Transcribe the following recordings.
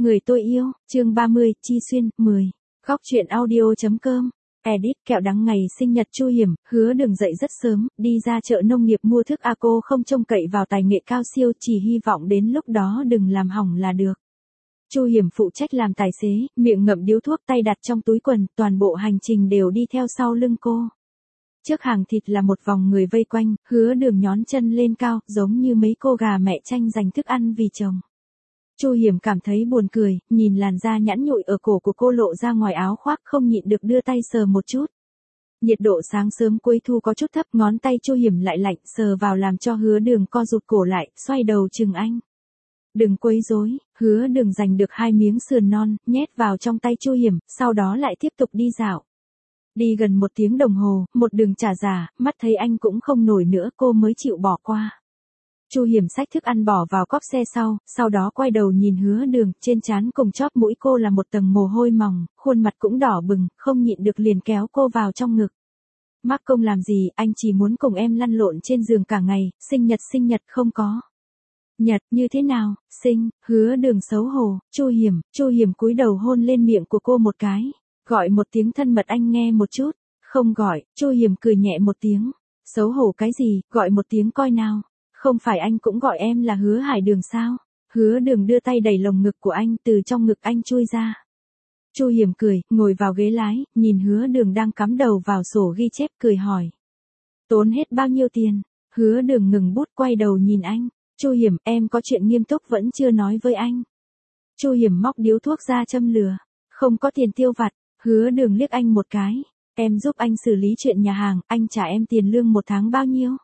Người tôi yêu, chương 30, Chi Xuyên, 10. Góc truyện audio.com. Edit. Kẹo đắng ngày sinh nhật Chu Hiểm, Hứa Đường dậy rất sớm, đi ra chợ nông nghiệp mua thức cô không trông cậy vào tài nghệ cao siêu, chỉ hy vọng đến lúc đó đừng làm hỏng là được. Chu Hiểm phụ trách làm tài xế, miệng ngậm điếu thuốc, tay đặt trong túi quần, toàn bộ hành trình đều đi theo sau lưng cô. Trước hàng thịt là một vòng người vây quanh, Hứa Đường nhón chân lên cao, giống như mấy cô gà mẹ tranh giành thức ăn vì chồng. Chu Hiểm cảm thấy buồn cười, nhìn làn da nhẵn nhụi ở cổ của cô lộ ra ngoài áo khoác, không nhịn được đưa tay sờ một chút. Nhiệt độ sáng sớm cuối thu có chút thấp, ngón tay Chu Hiểm lại lạnh, sờ vào làm cho Hứa Đường co rụt cổ lại, xoay đầu chừng anh. Đừng quấy rối. Hứa Đường giành được 2 miếng sườn non, nhét vào trong tay Chu Hiểm, sau đó lại tiếp tục đi dạo. Đi gần 1 tiếng đồng hồ, một đường trả giả, mắt thấy anh cũng không nổi nữa, cô mới chịu bỏ qua. Chu Hiểm xách thức ăn bỏ vào cốp xe sau đó quay đầu nhìn Hứa Đường, trên trán cùng chóp mũi cô là một tầng mồ hôi mỏng, khuôn mặt cũng đỏ bừng, không nhịn được liền kéo cô vào trong ngực. Mắc công làm gì, anh chỉ muốn cùng em lăn lộn trên giường cả ngày, sinh nhật không có. Nhật, như thế nào, sinh, Hứa Đường xấu hổ, Chu Hiểm cúi đầu hôn lên miệng của cô một cái, gọi một tiếng thân mật anh nghe một chút, không gọi, Chu Hiểm cười nhẹ một tiếng, xấu hổ cái gì, gọi một tiếng coi nào. Không phải anh cũng gọi em là Hứa Hải Đường sao? Hứa Đường đưa tay đẩy lồng ngực của anh, từ trong ngực anh chui ra. Chu Hiểm cười, ngồi vào ghế lái, nhìn Hứa Đường đang cắm đầu vào sổ ghi chép, cười hỏi. Tốn hết bao nhiêu tiền? Hứa Đường ngừng bút, quay đầu nhìn anh. Chu Hiểm, em có chuyện nghiêm túc vẫn chưa nói với anh. Chu Hiểm móc điếu thuốc ra châm lửa. Không có tiền tiêu vặt. Hứa Đường liếc anh một cái. Em giúp anh xử lý chuyện nhà hàng, anh trả em tiền lương 1 tháng bao nhiêu?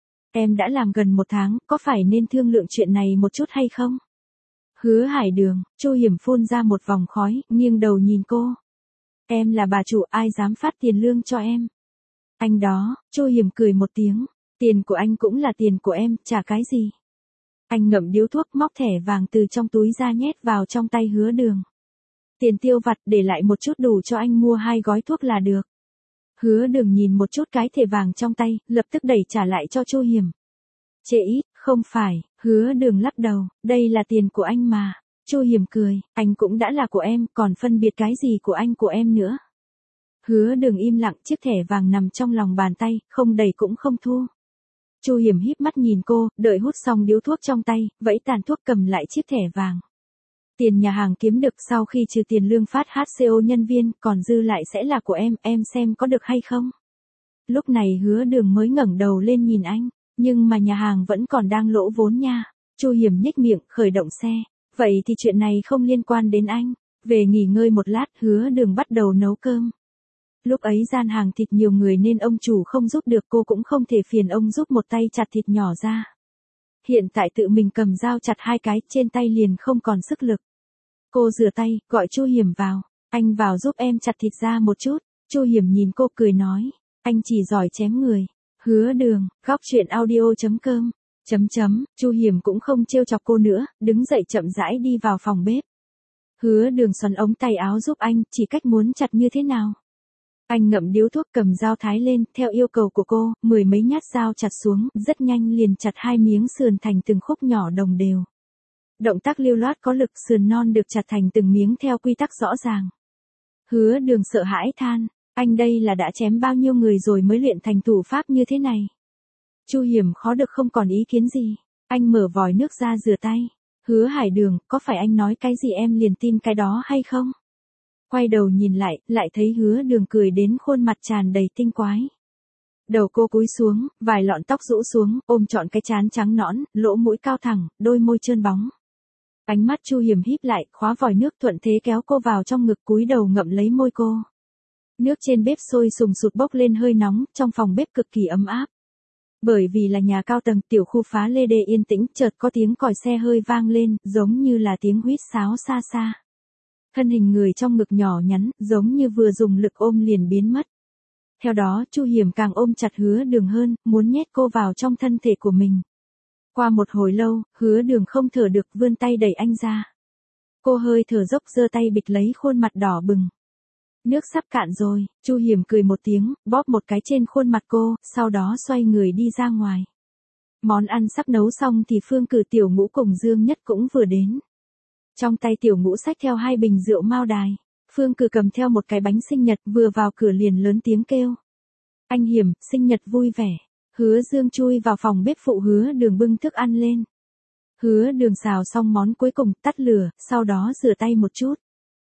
Em đã làm gần 1 tháng, có phải nên thương lượng chuyện này một chút hay không? Hứa Hải Đường, Chu Hiểm phun ra một vòng khói, nghiêng đầu nhìn cô. Em là bà chủ, ai dám phát tiền lương cho em? Anh đó, Chu Hiểm cười một tiếng, tiền của anh cũng là tiền của em, trả cái gì? Anh ngậm điếu thuốc, móc thẻ vàng từ trong túi ra nhét vào trong tay Hứa Đường. Tiền tiêu vặt, để lại một chút đủ cho anh mua 2 gói thuốc là được. Hứa Đường nhìn một chút cái thẻ vàng trong tay, lập tức đẩy trả lại cho Chu Hiểm. Trễ ít, không phải, Hứa Đường lắc đầu, đây là tiền của anh mà. Chu Hiểm cười, anh cũng đã là của em, còn phân biệt cái gì của anh của em nữa. Hứa Đường im lặng, chiếc thẻ vàng nằm trong lòng bàn tay, không đẩy cũng không thu. Chu Hiểm híp mắt nhìn cô, đợi hút xong điếu thuốc trong tay, vẫy tàn thuốc cầm lại chiếc thẻ vàng. Tiền nhà hàng kiếm được sau khi trừ tiền lương phát HCO nhân viên, còn dư lại sẽ là của em xem có được hay không? Lúc này Hứa Đường mới ngẩng đầu lên nhìn anh, nhưng mà nhà hàng vẫn còn đang lỗ vốn nha. Chu Hiểm nhếch miệng, khởi động xe. Vậy thì chuyện này không liên quan đến anh. Về nghỉ ngơi một lát, Hứa Đường bắt đầu nấu cơm. Lúc ấy gian hàng thịt nhiều người nên ông chủ không giúp được, cô cũng không thể phiền ông giúp một tay chặt thịt nhỏ ra. Hiện tại tự mình cầm dao chặt 2 cái, trên tay liền không còn sức lực. Cô rửa tay, gọi Chu Hiểm vào. Anh vào giúp em chặt thịt ra một chút. Chu Hiểm nhìn cô cười nói. Anh chỉ giỏi chém người. Hứa Đường, góc truyện audio.com. Chu Hiểm cũng không trêu chọc cô nữa, đứng dậy chậm rãi đi vào phòng bếp. Hứa Đường xoắn ống tay áo giúp anh, chỉ cách muốn chặt như thế nào. Anh ngậm điếu thuốc, cầm dao thái lên, theo yêu cầu của cô, 10 mấy nhát dao chặt xuống, rất nhanh liền chặt 2 miếng sườn thành từng khúc nhỏ đồng đều. Động tác lưu loát có lực, sườn non được chặt thành từng miếng theo quy tắc rõ ràng. Hứa Đường sợ hãi than, anh đây là đã chém bao nhiêu người rồi mới luyện thành thủ pháp như thế này. Chu Hiểm khó được không còn ý kiến gì, anh mở vòi nước ra rửa tay. Hứa Hải Đường, có phải anh nói cái gì em liền tin cái đó hay không? Quay đầu nhìn lại thấy Hứa Đường cười đến khuôn mặt tràn đầy tinh quái. Đầu cô cúi xuống, vài lọn tóc rũ xuống, ôm trọn cái trán trắng nõn, lỗ mũi cao thẳng, đôi môi trơn bóng. Ánh mắt Chu Hiểm híp lại, khóa vòi nước thuận thế kéo cô vào trong ngực, cúi đầu ngậm lấy môi cô. Nước trên bếp sôi sùng sụt bốc lên hơi nóng, trong phòng bếp cực kỳ ấm áp. Bởi vì là nhà cao tầng, tiểu khu phá lê đê yên tĩnh, chợt có tiếng còi xe hơi vang lên, giống như là tiếng huýt sáo xa xa. Thân hình người trong ngực nhỏ nhắn, giống như vừa dùng lực ôm liền biến mất. Theo đó, Chu Hiểm càng ôm chặt Hứa Đường hơn, muốn nhét cô vào trong thân thể của mình. Qua một hồi lâu, Hứa Đường không thở được, vươn tay đẩy anh ra. Cô hơi thở dốc, giơ tay bịch lấy khuôn mặt đỏ bừng. Nước sắp cạn rồi, Chu Hiểm cười một tiếng, bóp một cái trên khuôn mặt cô, sau đó xoay người đi ra ngoài. Món ăn sắp nấu xong thì Phương Cử, Tiểu Ngũ cùng Dương Nhất cũng vừa đến. Trong tay Tiểu Ngũ xách theo 2 bình rượu Mao Đài. Phương Cử cầm theo một cái bánh sinh nhật, vừa vào cửa liền lớn tiếng kêu. Anh Hiểm, sinh nhật vui vẻ. Hứa Dương chui vào phòng bếp phụ Hứa Đường bưng thức ăn lên. Hứa Đường xào xong món cuối cùng, tắt lửa, sau đó rửa tay một chút.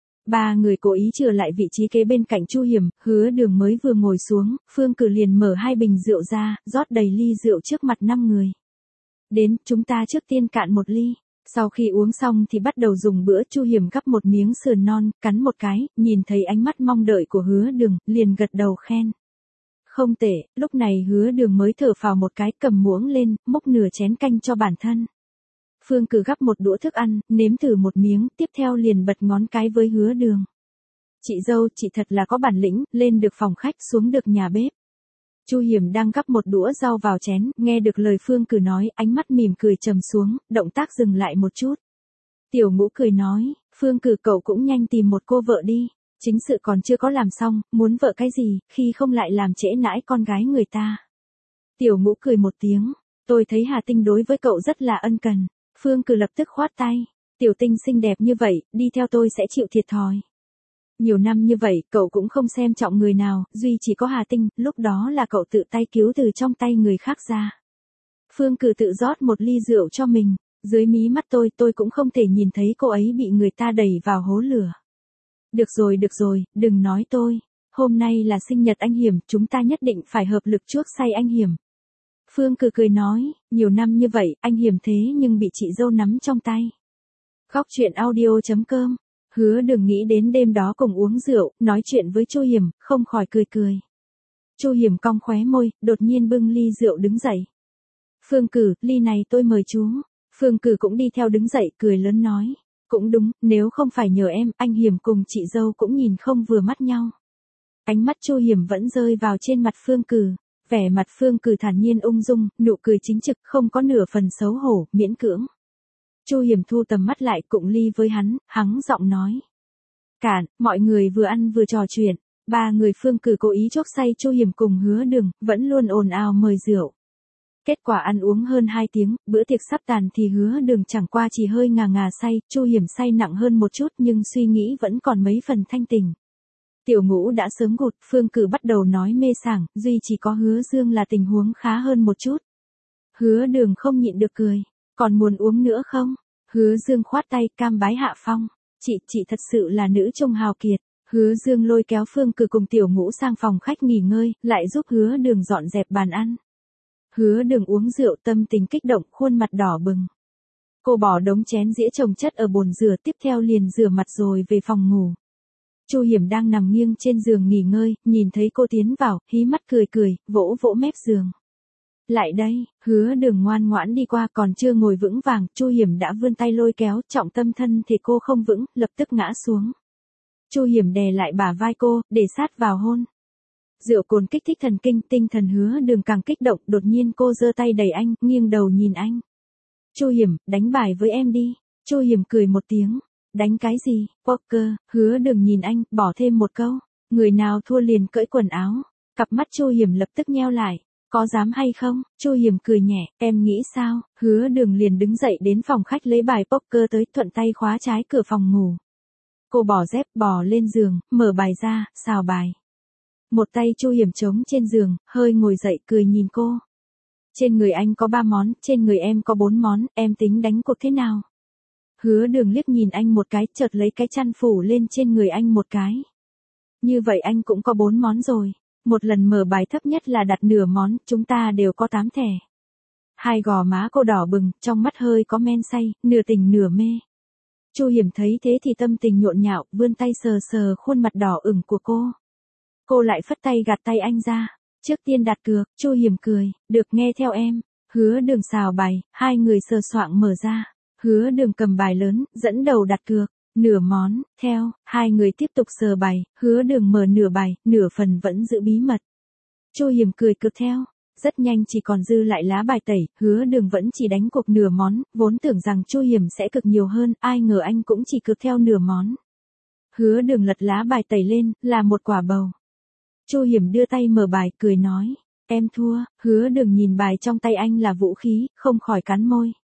3 người cố ý trở lại vị trí kế bên cạnh Chu Hiểm, Hứa Đường mới vừa ngồi xuống, Phương Cử liền mở 2 bình rượu ra, rót đầy ly rượu trước mặt 5 người. Đến, chúng ta trước tiên cạn một ly. Sau khi uống xong thì bắt đầu dùng bữa. Chu Hiểm gắp một miếng sườn non, cắn một cái, nhìn thấy ánh mắt mong đợi của Hứa Đường, liền gật đầu khen. Không tệ, lúc này Hứa Đường mới thở phào một cái, cầm muỗng lên, múc nửa chén canh cho bản thân. Phương Cử gắp một đũa thức ăn, nếm thử một miếng, tiếp theo liền bật ngón cái với Hứa Đường. Chị dâu, chị thật là có bản lĩnh, lên được phòng khách, xuống được nhà bếp. Chu Hiểm đang gắp một đũa rau vào chén, nghe được lời Phương Cử nói, ánh mắt mỉm cười trầm xuống, động tác dừng lại một chút. Tiểu Ngũ cười nói, Phương Cử cậu cũng nhanh tìm một cô vợ đi, chính sự còn chưa có làm xong, muốn vợ cái gì, khi không lại làm trễ nãi con gái người ta. Tiểu Ngũ cười một tiếng, tôi thấy Hà Tinh đối với cậu rất là ân cần. Phương Cử lập tức khoát tay, Tiểu Tinh xinh đẹp như vậy, đi theo tôi sẽ chịu thiệt thòi. Nhiều năm như vậy, cậu cũng không xem trọng người nào, duy chỉ có Hà Tinh, lúc đó là cậu tự tay cứu từ trong tay người khác ra. Phương Cử tự rót một ly rượu cho mình, dưới mí mắt tôi cũng không thể nhìn thấy cô ấy bị người ta đẩy vào hố lửa. Được rồi, đừng nói tôi, hôm nay là sinh nhật anh Hiểm, chúng ta nhất định phải hợp lực chuốc say anh Hiểm. Phương Cử cười nói, nhiều năm như vậy, anh Hiểm thế nhưng bị chị dâu nắm trong tay. Góc truyện audio.com. Hứa Đường nghĩ đến đêm đó cùng uống rượu, nói chuyện với Chu Hiểm, không khỏi cười. Chu Hiểm cong khóe môi, đột nhiên bưng ly rượu đứng dậy. Phương Cử, ly này tôi mời chú. Phương Cử cũng đi theo đứng dậy, cười lớn nói. Cũng đúng, nếu không phải nhờ em, anh Hiểm cùng chị dâu cũng nhìn không vừa mắt nhau. Ánh mắt Chu Hiểm vẫn rơi vào trên mặt Phương Cử. Vẻ mặt Phương Cử thản nhiên ung dung, nụ cười chính trực, không có nửa phần xấu hổ, miễn cưỡng. Chu Hiểm thu tầm mắt lại, cụng ly với hắn, hắng giọng nói. Cạn, mọi người vừa ăn vừa trò chuyện. 3 người Phương Cử cố ý chốc say Chu Hiểm cùng Hứa Đường, vẫn luôn ồn ào mời rượu. Kết quả ăn uống hơn 2 tiếng, bữa tiệc sắp tàn thì Hứa Đường chẳng qua chỉ hơi ngà say, Chu Hiểm say nặng hơn một chút nhưng suy nghĩ vẫn còn mấy phần thanh tỉnh. Tiểu Ngũ đã sớm gục, Phương Cử bắt đầu nói mê sảng, duy chỉ có Hứa Dương là tình huống khá hơn một chút. Hứa Đường không nhịn được cười, còn muốn uống nữa không? Hứa Dương khoát tay, cam bái hạ phong. Chị thật sự là nữ trung hào kiệt. Hứa Dương lôi kéo Phương Cử cùng Tiểu Ngũ sang phòng khách nghỉ ngơi, lại giúp Hứa Đường dọn dẹp bàn ăn. Hứa Đường uống rượu, tâm tình kích động, khuôn mặt đỏ bừng. Cô bỏ đống chén dĩa chồng chất ở bồn rửa, tiếp theo liền rửa mặt rồi về phòng ngủ. Chu Hiểm đang nằm nghiêng trên giường nghỉ ngơi, nhìn thấy cô tiến vào, hí mắt cười, vỗ vỗ mép giường. Lại đây, Hứa Đường ngoan ngoãn đi qua, còn chưa ngồi vững vàng, Chu Hiểm đã vươn tay lôi kéo, trọng tâm thân thì cô không vững, lập tức ngã xuống. Chu Hiểm đè lại bả vai cô, để sát vào hôn. Rượu cồn kích thích thần kinh, tinh thần Hứa Đường càng kích động, đột nhiên cô giơ tay đẩy anh, nghiêng đầu nhìn anh. Chu Hiểm, đánh bài với em đi. Chu Hiểm cười một tiếng. Đánh cái gì? Poker. Hứa Đường nhìn anh, bỏ thêm một câu. Người nào thua liền cởi quần áo. Cặp mắt Chu Hiểm lập tức nheo lại. Có dám hay không? Chu Hiểm cười nhẹ, em nghĩ sao? Hứa Đường liền đứng dậy đến phòng khách lấy bài poker tới, thuận tay khóa trái cửa phòng ngủ. Cô bỏ dép, bò lên giường, mở bài ra, xào bài. Một tay Chu Hiểm trống trên giường, hơi ngồi dậy cười nhìn cô. Trên người anh có 3 món, trên người em có 4 món, em tính đánh cuộc thế nào? Hứa Đường liếc nhìn anh một cái, chợt lấy cái chăn phủ lên trên người anh một cái. Như vậy anh cũng có 4 món rồi. Một lần mở bài thấp nhất là đặt nửa món, chúng ta đều có 8 thẻ. 2 gò má cô đỏ bừng, trong mắt hơi có men say, nửa tỉnh nửa mê. Chu Hiểm thấy thế thì tâm tình nhộn nhạo, vươn tay sờ khuôn mặt đỏ ửng của cô. Cô lại phất tay gạt tay anh ra. Trước tiên đặt cược, Chu Hiểm cười, được nghe theo em. Hứa Đường xào bài, 2 người sờ soạng mở ra. Hứa Đường cầm bài lớn, dẫn đầu đặt cược. Nửa món, theo, 2 người tiếp tục sờ bài, Hứa Đường mở nửa bài, nửa phần vẫn giữ bí mật. Chu Hiểm cười cực theo, rất nhanh chỉ còn dư lại lá bài tẩy, Hứa Đường vẫn chỉ đánh cuộc nửa món, vốn tưởng rằng Chu Hiểm sẽ cực nhiều hơn, ai ngờ anh cũng chỉ cực theo nửa món. Hứa Đường lật lá bài tẩy lên, là một quả bầu. Chu Hiểm đưa tay mở bài, cười nói, em thua. Hứa Đường nhìn bài trong tay anh là vũ khí, không khỏi cắn môi.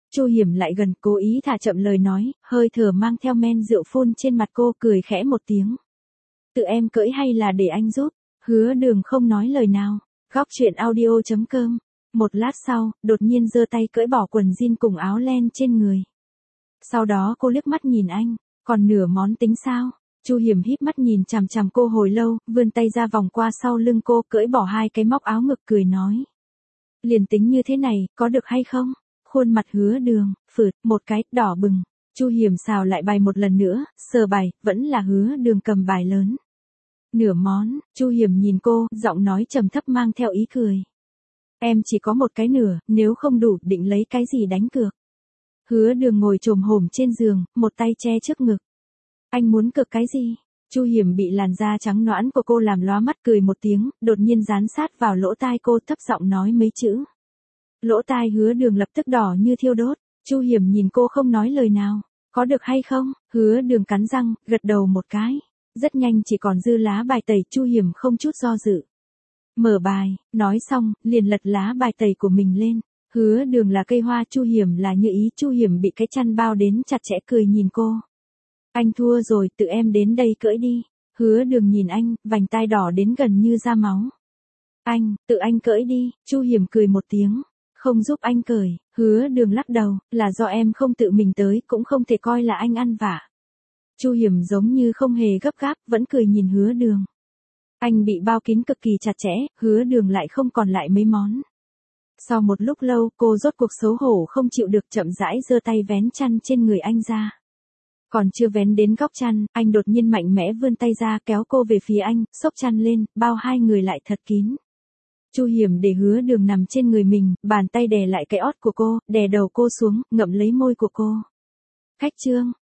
Chu Hiểm lại gần, cố ý thả chậm lời nói, hơi thở mang theo men rượu phun trên mặt cô, cười khẽ một tiếng. Tự em cưỡi hay là để anh giúp? Hứa Đường không nói lời nào. Góc chuyện audio.com. Một lát sau, đột nhiên giơ tay cởi bỏ quần jean cùng áo len trên người. Sau đó cô liếc mắt nhìn anh, còn nửa món tính sao? Chu Hiểm híp mắt nhìn chằm chằm cô hồi lâu, vươn tay ra vòng qua sau lưng cô, cởi bỏ hai cái móc áo ngực, cười nói. Liền tính như thế này, có được hay không? Khuôn mặt Hứa Đường, phượt, một cái, đỏ bừng. Chu Hiểm xào lại bài một lần nữa, sờ bài, vẫn là Hứa Đường cầm bài lớn. Nửa món, Chu Hiểm nhìn cô, giọng nói trầm thấp mang theo ý cười. Em chỉ có một cái nửa, nếu không đủ, định lấy cái gì đánh cược? Hứa Đường ngồi chồm hổm trên giường, một tay che trước ngực. Anh muốn cược cái gì? Chu Hiểm bị làn da trắng nõn của cô làm lóa mắt, cười một tiếng, đột nhiên dán sát vào lỗ tai cô, thấp giọng nói mấy chữ. Lỗ tai Hứa Đường lập tức đỏ như thiêu đốt. Chu Hiểm nhìn cô không nói lời nào. Có được hay không? Hứa Đường cắn răng, gật đầu một cái. Rất nhanh chỉ còn dư lá bài tẩy, Chu Hiểm không chút do dự. Mở bài, nói xong, liền lật lá bài tẩy của mình lên. Hứa Đường là cây hoa, Chu Hiểm là như ý. Chu Hiểm bị cái chăn bao đến chặt chẽ, cười nhìn cô. Anh thua rồi, tự em đến đây cưỡi đi. Hứa Đường nhìn anh, vành tai đỏ đến gần như ra máu. Tự anh cưỡi đi. Chu Hiểm cười một tiếng. Không giúp anh cởi. Hứa Đường lắc đầu, là do em không tự mình tới, cũng không thể coi là anh ăn vạ. Chu Hiểm giống như không hề gấp gáp, vẫn cười nhìn Hứa Đường. Anh bị bao kín cực kỳ chặt chẽ, Hứa Đường lại không còn lại mấy món. Sau một lúc lâu, cô rốt cuộc xấu hổ không chịu được, chậm rãi giơ tay vén chăn trên người anh ra. Còn chưa vén đến góc chăn, anh đột nhiên mạnh mẽ vươn tay ra, kéo cô về phía anh, xốc chăn lên, bao hai người lại thật kín. Chu Hiểm để Hứa Đường nằm trên người mình, bàn tay đè lại cái ót của cô, đè đầu cô xuống, ngậm lấy môi của cô. Khách trương,